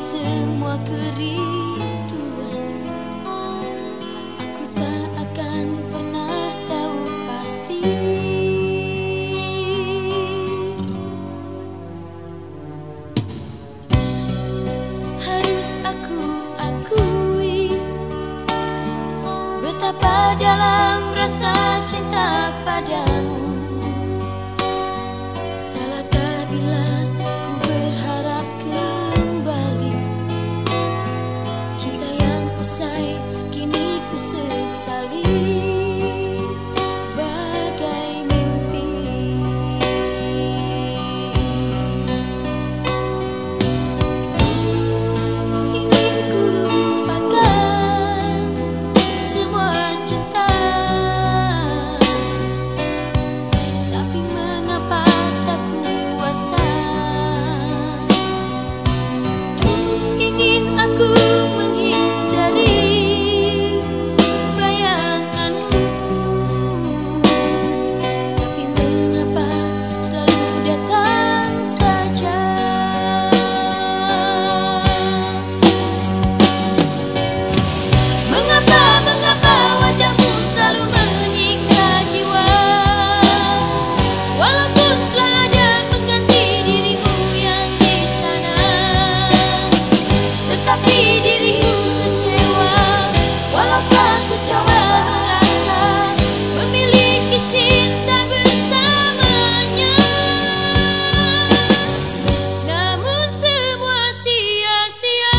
semua kerinduan. Aku tak akan pernah tahu pasti. Harus aku akui betapa dalam rasa cinta padamu. Salahkah bila ku berharap kembali cinta yang usai kini ku sesali bagai mimpi. Ingin ku lupakan semua cinta, tapi mengapa tak kuasa. Ingin aku menghindari bayanganmu, tapi mengapa selalu datang saja. Mengapa wajahmu selalu menyiksa jiwa, walaupun telah ada pengganti dirimu yang di sana, tetapi diriku kecewa. Walau telah ku coba merasa memiliki cinta bersamanya, namun semua sia-sia.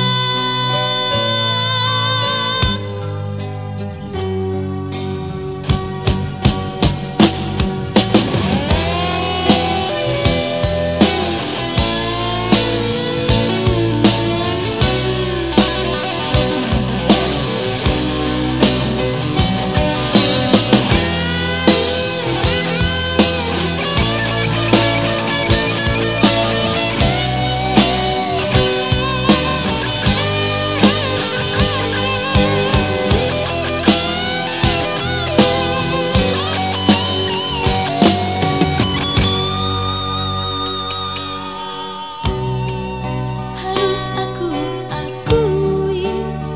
Harus aku akui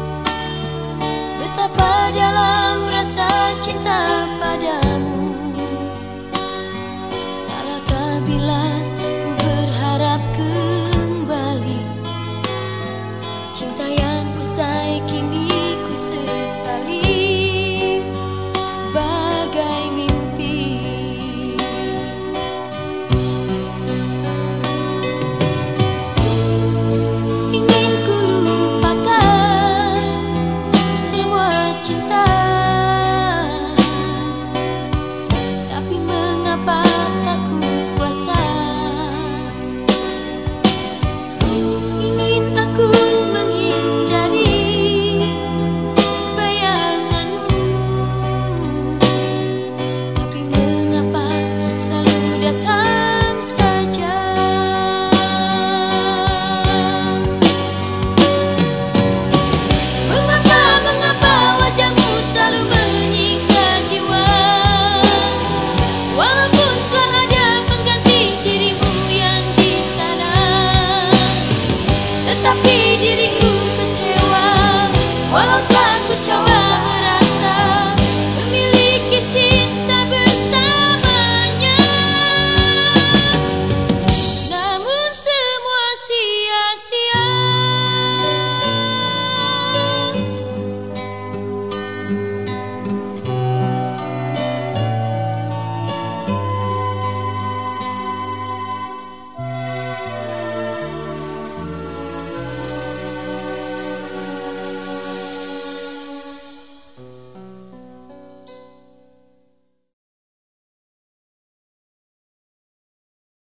betapa dalam rasa cinta padamu. Salahkah bila